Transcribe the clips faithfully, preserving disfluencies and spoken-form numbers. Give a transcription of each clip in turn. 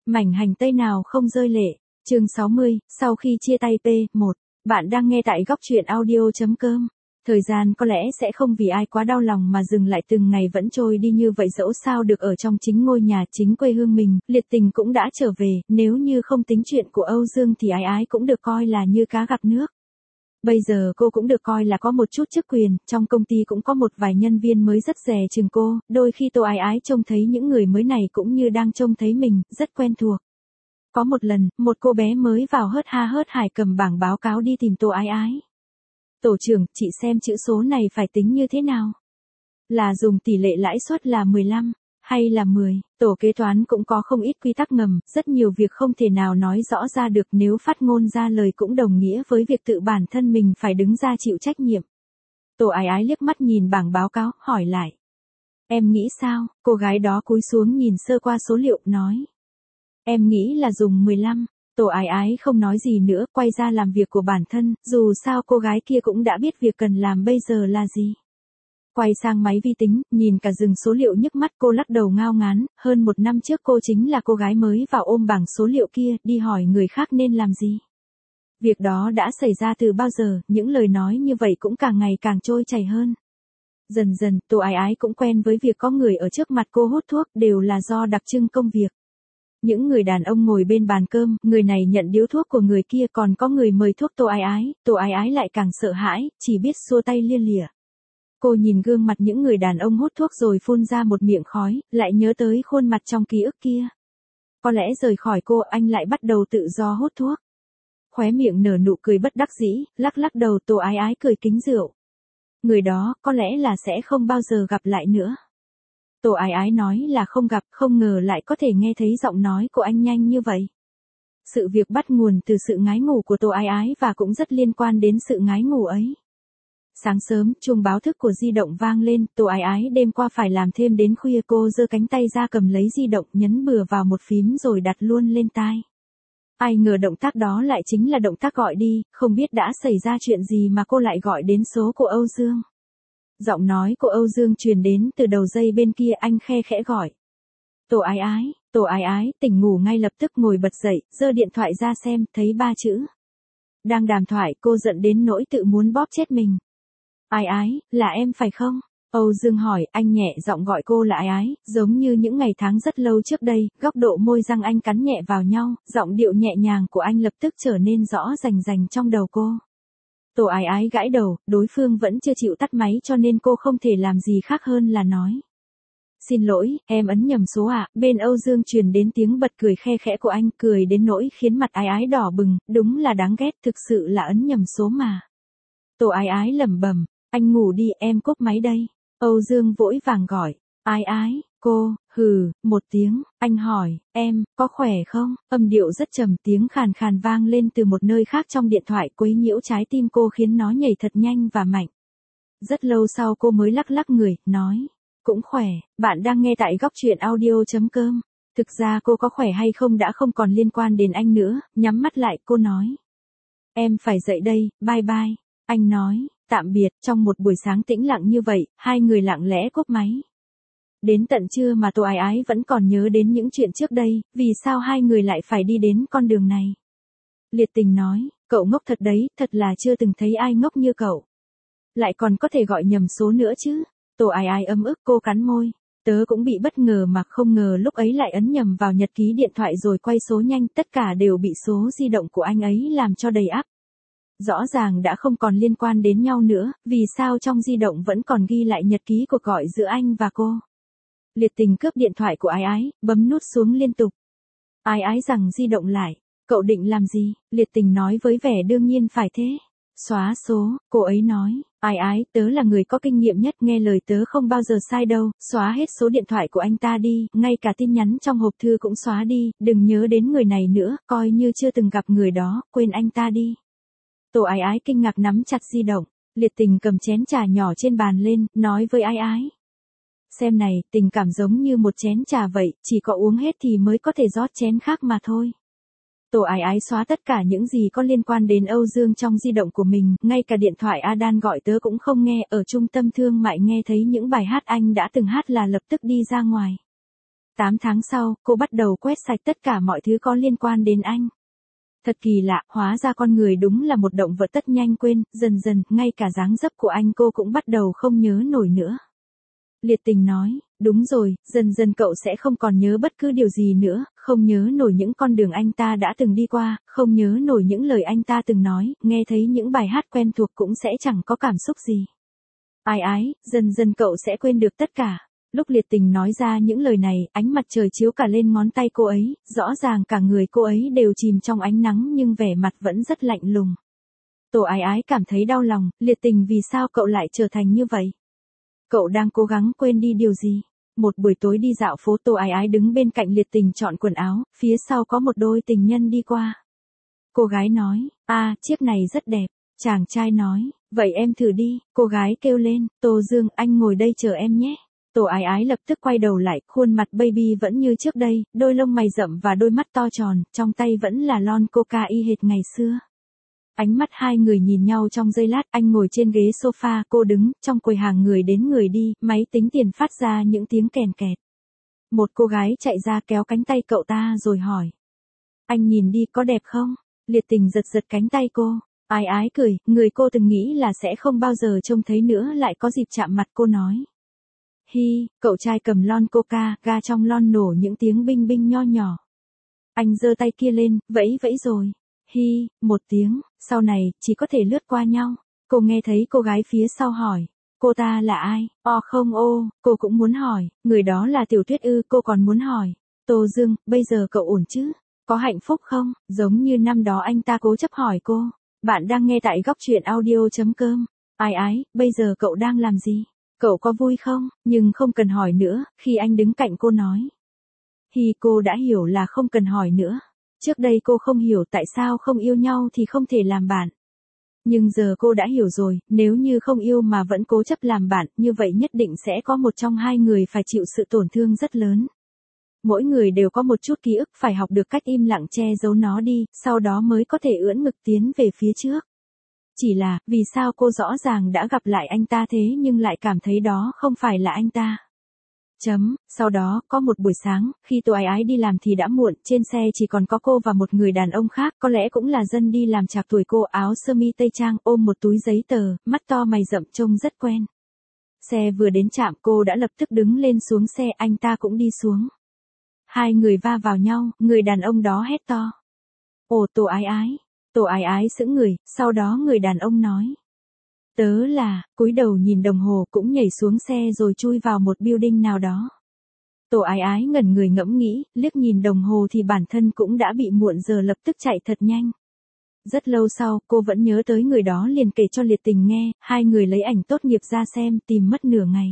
Mảnh hành tây nào không rơi lệ. Chương sáu mươi, sau khi chia tay P một. Bạn đang nghe tại góc truyện audio.com. Thời gian có lẽ sẽ không vì ai quá đau lòng mà dừng lại, từng ngày vẫn trôi đi như vậy, dẫu sao được ở trong chính ngôi nhà, chính quê hương mình, Liệt Tình cũng đã trở về, nếu như không tính chuyện của Âu Dương thì Ái Ái cũng được coi là như cá gặp nước. Bây giờ cô cũng được coi là có một chút chức quyền, trong công ty cũng có một vài nhân viên mới rất dè chừng cô, đôi khi Tô Ái Ái trông thấy những người mới này cũng như đang trông thấy mình, rất quen thuộc. Có một lần, một cô bé mới vào hớt ha hớt hải cầm bảng báo cáo đi tìm Tô Ái Ái. Tổ trưởng, chị xem chữ số này phải tính như thế nào? Là dùng tỷ lệ lãi suất là mười lăm, hay là mười? Tổ kế toán cũng có không ít quy tắc ngầm, rất nhiều việc không thể nào nói rõ ra được, nếu phát ngôn ra lời cũng đồng nghĩa với việc tự bản thân mình phải đứng ra chịu trách nhiệm. Tô Ái Ái liếc mắt nhìn bảng báo cáo, hỏi lại. Em nghĩ sao? Cô gái đó cúi xuống nhìn sơ qua số liệu, nói. Em nghĩ là dùng mười lăm. Tô Ái Ái không nói gì nữa, quay ra làm việc của bản thân, dù sao cô gái kia cũng đã biết việc cần làm bây giờ là gì. Quay sang máy vi tính, nhìn cả rừng số liệu nhức mắt, cô lắc đầu ngao ngán, hơn một năm trước cô chính là cô gái mới vào ôm bảng số liệu kia, đi hỏi người khác nên làm gì. Việc đó đã xảy ra từ bao giờ, những lời nói như vậy cũng càng ngày càng trôi chảy hơn. Dần dần, Tô Ái Ái cũng quen với việc có người ở trước mặt cô hút thuốc, đều là do đặc trưng công việc. Những người đàn ông ngồi bên bàn cơm, người này nhận điếu thuốc của người kia, còn có người mời thuốc Tô Ái Ái, Tô Ái Ái lại càng sợ hãi, chỉ biết xua tay lia lịa. Cô nhìn gương mặt những người đàn ông hút thuốc rồi phun ra một miệng khói, lại nhớ tới khuôn mặt trong ký ức kia. Có lẽ rời khỏi cô, anh lại bắt đầu tự do hút thuốc. Khóe miệng nở nụ cười bất đắc dĩ, lắc lắc đầu. Tô Ái Ái cười kính rượu. Người đó, có lẽ là sẽ không bao giờ gặp lại nữa. Tô Ái Ái nói là không gặp, không ngờ lại có thể nghe thấy giọng nói của anh nhanh như vậy. Sự việc bắt nguồn từ sự ngái ngủ của Tô Ái Ái và cũng rất liên quan đến sự ngái ngủ ấy. Sáng sớm, chuông báo thức của di động vang lên, Tô Ái Ái đêm qua phải làm thêm đến khuya, cô giơ cánh tay ra cầm lấy di động, nhấn bừa vào một phím rồi đặt luôn lên tai. Ai ngờ động tác đó lại chính là động tác gọi đi, không biết đã xảy ra chuyện gì mà cô lại gọi đến số của Âu Dương. Giọng nói của Âu Dương truyền đến từ đầu dây bên kia, anh khe khẽ gọi. Tô Ái Ái, Tô Ái Ái, tỉnh ngủ ngay lập tức ngồi bật dậy, giơ điện thoại ra xem, thấy ba chữ. Đang đàm thoại, cô giận đến nỗi tự muốn bóp chết mình. Ái Ái, là em phải không? Âu Dương hỏi, anh nhẹ giọng gọi cô là Ái Ái, giống như những ngày tháng rất lâu trước đây, góc độ môi răng anh cắn nhẹ vào nhau, giọng điệu nhẹ nhàng của anh lập tức trở nên rõ rành rành trong đầu cô. Tô Ái Ái gãi đầu, đối phương vẫn chưa chịu tắt máy cho nên cô không thể làm gì khác hơn là nói. Xin lỗi, em ấn nhầm số ạ. À. Bên Âu Dương truyền đến tiếng bật cười khe khẽ của anh, cười đến nỗi khiến mặt Ái Ái đỏ bừng, đúng là đáng ghét, thực sự là ấn nhầm số mà. Tô Ái Ái lẩm bẩm, anh ngủ đi, em cúp máy đây. Âu Dương vội vàng gọi, Ái Ái, cô, hừ, một tiếng, anh hỏi, em, có khỏe không? Âm điệu rất trầm, tiếng khàn khàn vang lên từ một nơi khác trong điện thoại, quấy nhiễu trái tim cô khiến nó nhảy thật nhanh và mạnh. Rất lâu sau cô mới lắc lắc người, nói, cũng khỏe. Bạn đang nghe tại góc truyện audio.com. Thực ra cô có khỏe hay không đã không còn liên quan đến anh nữa, nhắm mắt lại cô nói. Em phải dậy đây, bye bye. Anh nói, tạm biệt. Trong một buổi sáng tĩnh lặng như vậy, hai người lặng lẽ cúp máy. Đến tận trưa mà Tô Ái Ái vẫn còn nhớ đến những chuyện trước đây, vì sao hai người lại phải đi đến con đường này. Liệt Tình nói, cậu ngốc thật đấy, thật là chưa từng thấy ai ngốc như cậu. Lại còn có thể gọi nhầm số nữa chứ. Tô Ái Ái ấm ức, cô cắn môi. Tớ cũng bị bất ngờ mà không ngờ lúc ấy lại ấn nhầm vào nhật ký điện thoại rồi quay số nhanh, tất cả đều bị số di động của anh ấy làm cho đầy ắp. Rõ ràng đã không còn liên quan đến nhau nữa, vì sao trong di động vẫn còn ghi lại nhật ký cuộc gọi giữa anh và cô. Liệt Tình cướp điện thoại của Ái Ái, bấm nút xuống liên tục. Ái Ái rằng di động lại, cậu định làm gì? Liệt Tình nói với vẻ đương nhiên phải thế. Xóa số, cô ấy nói, Ái Ái, tớ là người có kinh nghiệm nhất, nghe lời tớ không bao giờ sai đâu, xóa hết số điện thoại của anh ta đi, ngay cả tin nhắn trong hộp thư cũng xóa đi, đừng nhớ đến người này nữa, coi như chưa từng gặp người đó, quên anh ta đi. Tô Ái Ái kinh ngạc nắm chặt di động, Liệt Tình cầm chén trà nhỏ trên bàn lên, nói với Ái Ái. Xem này, tình cảm giống như một chén trà vậy, chỉ có uống hết thì mới có thể rót chén khác mà thôi. Tô Ái Ái xóa tất cả những gì có liên quan đến Âu Dương trong di động của mình, ngay cả điện thoại Adan gọi tớ cũng không nghe, ở trung tâm thương mại nghe thấy những bài hát anh đã từng hát là lập tức đi ra ngoài. tám tháng sau, cô bắt đầu quét sạch tất cả mọi thứ có liên quan đến anh. Thật kỳ lạ, hóa ra con người đúng là một động vật tất nhanh quên, dần dần, ngay cả dáng dấp của anh cô cũng bắt đầu không nhớ nổi nữa. Liệt Tình nói, đúng rồi, dần dần cậu sẽ không còn nhớ bất cứ điều gì nữa, không nhớ nổi những con đường anh ta đã từng đi qua, không nhớ nổi những lời anh ta từng nói, nghe thấy những bài hát quen thuộc cũng sẽ chẳng có cảm xúc gì. Ái ái, dần dần cậu sẽ quên được tất cả. Lúc Liệt Tình nói ra những lời này, ánh mặt trời chiếu cả lên ngón tay cô ấy, rõ ràng cả người cô ấy đều chìm trong ánh nắng nhưng vẻ mặt vẫn rất lạnh lùng. Tô Ái Ái cảm thấy đau lòng, Liệt Tình vì sao cậu lại trở thành như vậy? Cậu đang cố gắng quên đi điều gì? Một buổi tối đi dạo phố, Tô Ái Ái đứng bên cạnh Liệt Tình chọn quần áo, phía sau có một đôi tình nhân đi qua. Cô gái nói, à, chiếc này rất đẹp. Chàng trai nói, vậy em thử đi. Cô gái kêu lên, Tô Dương, anh ngồi đây chờ em nhé. Tô Ái Ái lập tức quay đầu lại, khuôn mặt baby vẫn như trước đây, đôi lông mày rậm và đôi mắt to tròn, trong tay vẫn là lon coca y hệt ngày xưa. Ánh mắt hai người nhìn nhau trong giây lát, anh ngồi trên ghế sofa, cô đứng, trong quầy hàng người đến người đi, máy tính tiền phát ra những tiếng kèn kẹt. Một cô gái chạy ra kéo cánh tay cậu ta rồi hỏi. Anh nhìn đi có đẹp không? Liệt Tình giật giật cánh tay cô. Ái Ái cười, người cô từng nghĩ là sẽ không bao giờ trông thấy nữa lại có dịp chạm mặt cô nói. Hi, cậu trai cầm lon coca, ga trong lon nổ những tiếng binh binh nho nhỏ. Anh giơ tay kia lên, vẫy vẫy rồi. Hi, một tiếng, sau này, chỉ có thể lướt qua nhau. Cô nghe thấy cô gái phía sau hỏi. Cô ta là ai? O không ô, cô cũng muốn hỏi, người đó là Tiểu Tuyết ư, cô còn muốn hỏi. Tô Dương, bây giờ cậu ổn chứ? Có hạnh phúc không? Giống như năm đó anh ta cố chấp hỏi cô. Bạn đang nghe tại góc truyện audio.com. Ái Ái, bây giờ cậu đang làm gì? Cậu có vui không? Nhưng không cần hỏi nữa, khi anh đứng cạnh cô nói. Hi, cô đã hiểu là không cần hỏi nữa. Trước đây cô không hiểu tại sao không yêu nhau thì không thể làm bạn. Nhưng giờ cô đã hiểu rồi, nếu như không yêu mà vẫn cố chấp làm bạn, như vậy nhất định sẽ có một trong hai người phải chịu sự tổn thương rất lớn. Mỗi người đều có một chút ký ức, phải học được cách im lặng che giấu nó đi, sau đó mới có thể ưỡn ngực tiến về phía trước. Chỉ là, vì sao cô rõ ràng đã gặp lại anh ta thế nhưng lại cảm thấy đó không phải là anh ta. Chấm, sau đó, có một buổi sáng, khi Tô Ái Ái đi làm thì đã muộn, trên xe chỉ còn có cô và một người đàn ông khác, có lẽ cũng là dân đi làm trạc tuổi cô, áo sơ mi tây trang, ôm một túi giấy tờ, mắt to mày rậm trông rất quen. Xe vừa đến trạm cô đã lập tức đứng lên xuống xe, anh ta cũng đi xuống. Hai người va vào nhau, người đàn ông đó hét to. Ồ, Tô Ái Ái. Tô Ái Ái sững người, sau đó người đàn ông nói. Tớ là, cúi đầu nhìn đồng hồ cũng nhảy xuống xe rồi chui vào một building nào đó. Tô Ái Ái ngẩn người ngẫm nghĩ, liếc nhìn đồng hồ thì bản thân cũng đã bị muộn giờ lập tức chạy thật nhanh. Rất lâu sau, cô vẫn nhớ tới người đó liền kể cho Liệt Tình nghe, hai người lấy ảnh tốt nghiệp ra xem, tìm mất nửa ngày.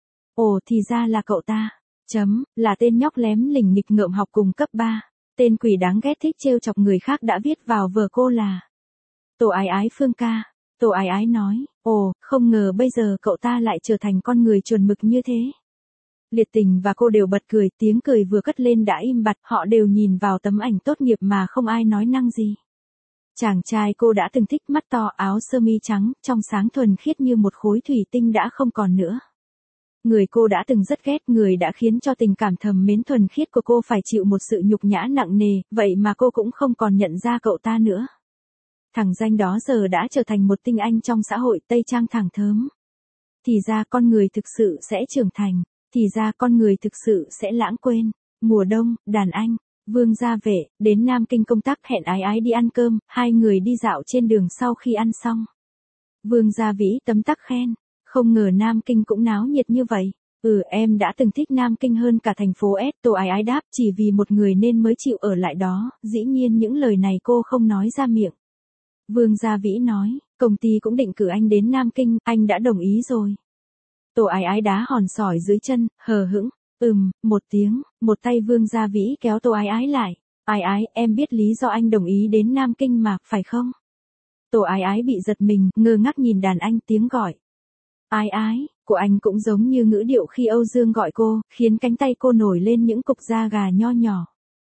Ồ, thì ra là cậu ta. Chấm, là tên nhóc lém lỉnh nghịch ngợm học cùng cấp ba. Tên quỷ đáng ghét thích trêu chọc người khác đã viết vào vở cô là Tô Ái Ái Phương ca. Tô Ái Ái nói, ồ, không ngờ bây giờ cậu ta lại trở thành con người chuẩn mực như thế. Liệt Tình và cô đều bật cười, tiếng cười vừa cất lên đã im bặt, họ đều nhìn vào tấm ảnh tốt nghiệp mà không ai nói năng gì. Chàng trai cô đã từng thích, mắt to, áo sơ mi trắng, trong sáng thuần khiết như một khối thủy tinh đã không còn nữa. Người cô đã từng rất ghét, người đã khiến cho tình cảm thầm mến thuần khiết của cô phải chịu một sự nhục nhã nặng nề, vậy mà cô cũng không còn nhận ra cậu ta nữa. Thằng danh đó giờ đã trở thành một tinh anh trong xã hội Tây Trang thẳng thớm. Thì ra con người thực sự sẽ trưởng thành, thì ra con người thực sự sẽ lãng quên. Mùa đông, đàn anh, Vương Gia Vệ, đến Nam Kinh công tác, hẹn Ái Ái đi ăn cơm, hai người đi dạo trên đường sau khi ăn xong. Vương Gia Vĩ tấm tắc khen, không ngờ Nam Kinh cũng náo nhiệt như vậy. Ừ, em đã từng thích Nam Kinh hơn cả thành phố S. Tô Ái Ái đáp, chỉ vì một người nên mới chịu ở lại đó, dĩ nhiên những lời này cô không nói ra miệng. Vương Gia Vĩ nói, công ty cũng định cử anh đến Nam Kinh, anh đã đồng ý rồi. Tô Ái Ái đá hòn sỏi dưới chân, hờ hững, ừm, một tiếng, một tay Vương Gia Vĩ kéo Tô Ái Ái lại. Ái Ái, em biết lý do anh đồng ý đến Nam Kinh mà, phải không? Tô Ái Ái bị giật mình, ngơ ngác nhìn đàn anh, tiếng gọi. Ái Ái, của anh cũng giống như ngữ điệu khi Âu Dương gọi cô, khiến cánh tay cô nổi lên những cục da gà nho nhỏ.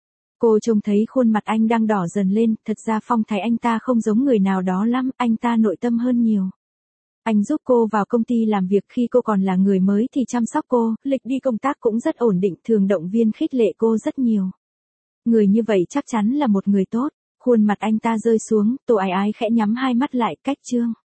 Cô trông thấy khuôn mặt anh đang đỏ dần lên, thật ra phong thái anh ta không giống người nào đó lắm, anh ta nội tâm hơn nhiều. Anh giúp cô vào công ty làm việc khi cô còn là người mới thì chăm sóc cô, lịch đi công tác cũng rất ổn định, thường động viên khích lệ cô rất nhiều. Người như vậy chắc chắn là một người tốt. Khuôn mặt anh ta rơi xuống, Tô Ái Ái khẽ nhắm hai mắt lại, cách Trương